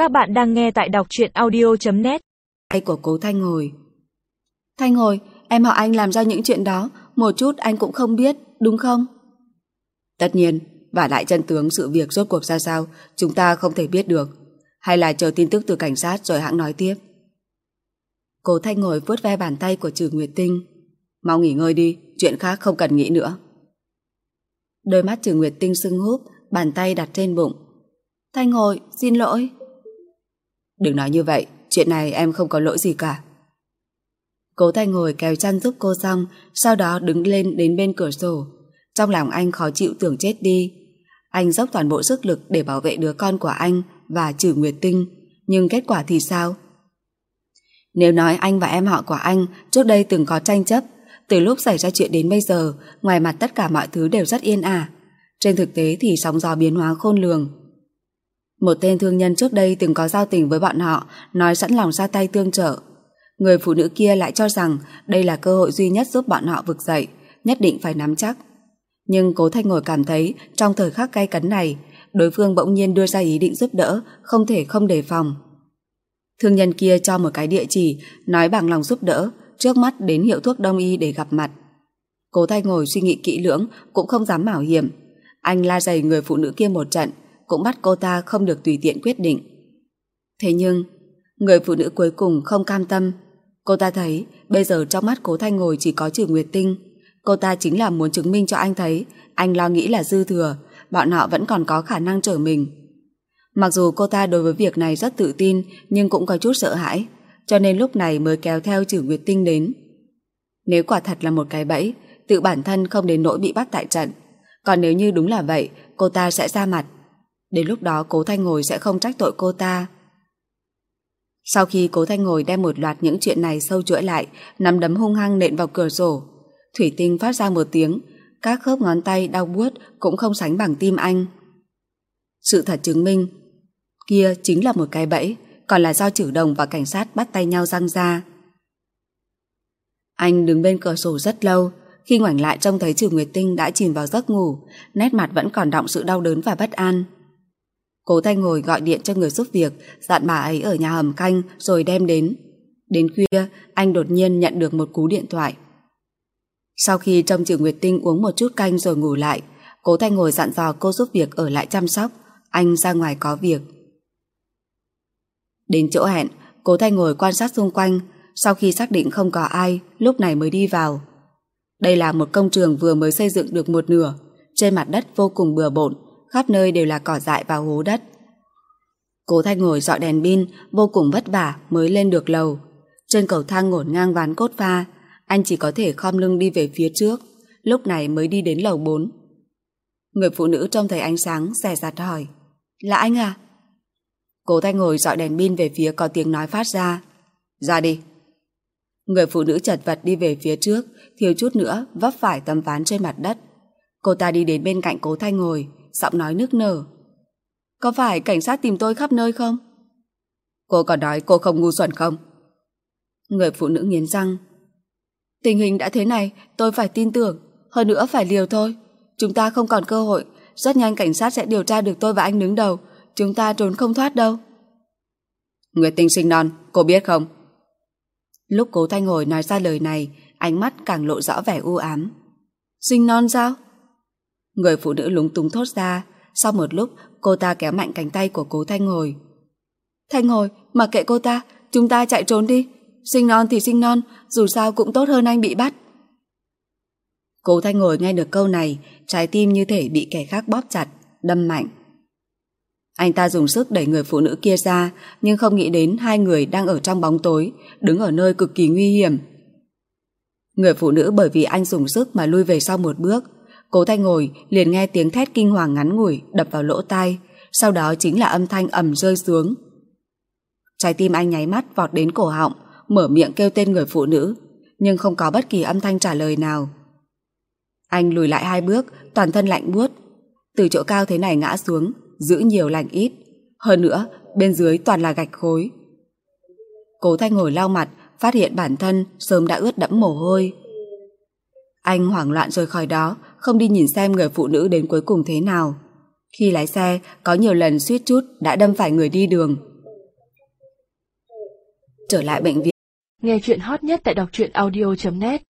Các bạn đang nghe tại đọc truyện audio.net. Tay của cố Thanh Hồi. Thanh Hồi, em họ anh làm ra những chuyện đó, một chút anh cũng không biết, đúng không? Tất nhiên, và lại chân tướng sự việc rốt cuộc ra sao, chúng ta không thể biết được. Hay là chờ tin tức từ cảnh sát rồi hãng nói tiếp. Cố Thanh Hồi vuốt ve bàn tay của Trừ Nguyệt Tinh. Mau nghỉ ngơi đi, chuyện khác không cần nghĩ nữa. Đôi mắt Trừ Nguyệt Tinh sưng húp, bàn tay đặt trên bụng. Thanh Hồi, xin lỗi. Đừng nói như vậy, chuyện này em không có lỗi gì cả. Cố Thanh Hồi kéo chăn giúp cô xong, sau đó đứng lên đến bên cửa sổ. Trong lòng anh khó chịu tưởng chết đi. Anh dốc toàn bộ sức lực để bảo vệ đứa con của anh và Trừ Nguyệt Tinh, nhưng kết quả thì sao? Nếu nói anh và em họ của anh trước đây từng có tranh chấp, từ lúc xảy ra chuyện đến bây giờ, ngoài mặt tất cả mọi thứ đều rất yên ả. Trên thực tế thì sóng gió biến hóa khôn lường. Một tên thương nhân trước đây từng có giao tình với bọn họ, nói sẵn lòng ra tay tương trợ. Người phụ nữ kia lại cho rằng đây là cơ hội duy nhất giúp bọn họ vực dậy, nhất định phải nắm chắc. Nhưng Cố Thanh Hồi cảm thấy trong thời khắc gay cấn này, đối phương bỗng nhiên đưa ra ý định giúp đỡ, không thể không đề phòng. Thương nhân kia cho một cái địa chỉ, nói bằng lòng giúp đỡ, trước mắt đến hiệu thuốc đông y để gặp mặt. Cố Thanh Hồi suy nghĩ kỹ lưỡng, cũng không dám mạo hiểm. Anh la giày người phụ nữ kia một trận, cũng bắt cô ta không được tùy tiện quyết định. Thế nhưng, người phụ nữ cuối cùng không cam tâm. Cô ta thấy bây giờ trong mắt Cố Thanh Hồi chỉ có Trừ Nguyệt Tinh. Cô ta chính là muốn chứng minh cho anh thấy anh lo nghĩ là dư thừa, bọn họ vẫn còn có khả năng trở mình. Mặc dù cô ta đối với việc này rất tự tin, nhưng cũng có chút sợ hãi, cho nên lúc này mới kéo theo Trừ Nguyệt Tinh đến. Nếu quả thật là một cái bẫy, tự bản thân không đến nỗi bị bắt tại trận. Còn nếu như đúng là vậy, cô ta sẽ ra mặt. Đến lúc đó Cố Thanh Hồi sẽ không trách tội cô ta. Sau khi Cố Thanh Hồi đem một loạt những chuyện này sâu chuỗi lại, nắm đấm hung hăng nện vào cửa sổ, thủy tinh phát ra một tiếng, các khớp ngón tay đau buốt cũng không sánh bằng tim anh. Sự thật chứng minh, kia chính là một cái bẫy, còn là do Trử Đồng và cảnh sát bắt tay nhau giăng ra. Anh đứng bên cửa sổ rất lâu, khi ngoảnh lại trông thấy Trừ Nguyệt Tinh đã chìm vào giấc ngủ, nét mặt vẫn còn đọng sự đau đớn và bất an. Cố Thanh Hồi gọi điện cho người giúp việc, dặn bà ấy ở nhà hầm canh rồi đem đến. Đến khuya, anh đột nhiên nhận được một cú điện thoại. Sau khi trông Trừ Nguyệt Tinh uống một chút canh rồi ngủ lại, Cố Thanh Hồi dặn dò cô giúp việc ở lại chăm sóc, anh ra ngoài có việc. Đến chỗ hẹn, Cố Thanh Hồi quan sát xung quanh, sau khi xác định không có ai, lúc này mới đi vào. Đây là một công trường vừa mới xây dựng được một nửa, trên mặt đất vô cùng bừa bộn, khắp nơi đều là cỏ dại và hố đất. Cố Thanh Hồi dọi đèn pin vô cùng vất vả mới lên được lầu. Trên cầu thang ngổn ngang ván cốt pha, anh chỉ có thể khom lưng đi về phía trước, lúc này mới đi đến lầu 4. Người phụ nữ trông thấy ánh sáng dè dặt hỏi: Là anh à? Cố Thanh Hồi dọi đèn pin về phía có tiếng nói phát ra: Ra đi. Người phụ nữ chật vật đi về phía trước, thiếu chút nữa vấp phải tấm ván trên mặt đất. Cô ta đi đến bên cạnh Cố Thanh Hồi, giọng nói nức nở: Có phải cảnh sát tìm tôi khắp nơi không? Cô còn nói cô không ngu xuẩn không? Người phụ nữ nghiến răng: Tình hình đã thế này, tôi phải tin tưởng, hơn nữa phải liều thôi. Chúng ta không còn cơ hội, rất nhanh cảnh sát sẽ điều tra được tôi và anh đứng đầu, chúng ta trốn không thoát đâu. Nguyệt Tinh sinh non, cô biết không? Lúc Cố Thanh Hồi nói ra lời này, ánh mắt càng lộ rõ vẻ u ám. Sinh non sao? Người phụ nữ lúng túng thốt ra. Sau một lúc, cô ta kéo mạnh cánh tay của Cố Thanh Hồi. Thanh Hồi, mặc kệ cô ta, chúng ta chạy trốn đi. Sinh non thì sinh non, dù sao cũng tốt hơn anh bị bắt. Cố Thanh Hồi nghe được câu này, trái tim như thể bị kẻ khác bóp chặt, đâm mạnh. Anh ta dùng sức đẩy người phụ nữ kia ra, nhưng không nghĩ đến hai người đang ở trong bóng tối, đứng ở nơi cực kỳ nguy hiểm. Người phụ nữ bởi vì anh dùng sức mà lui về sau một bước. Cố Thanh Hồi liền nghe tiếng thét kinh hoàng ngắn ngủi đập vào lỗ tai, sau đó chính là âm thanh ầm rơi xuống. Trái tim anh nháy mắt vọt đến cổ họng, mở miệng kêu tên người phụ nữ, nhưng không có bất kỳ âm thanh trả lời nào. Anh lùi lại 2 bước, toàn thân lạnh buốt. Từ chỗ cao thế này ngã xuống, giữ nhiều lành ít. Hơn nữa, bên dưới toàn là gạch khối. Cố Thanh Hồi lau mặt, phát hiện bản thân sớm đã ướt đẫm mồ hôi. Anh hoảng loạn rời khỏi đó, không đi nhìn xem người phụ nữ đến cuối cùng thế nào. Khi lái xe, có nhiều lần suýt chút đã đâm phải người đi đường. trở lại bệnh viện. Nghe chuyện hot nhất tại đọc truyện audio.net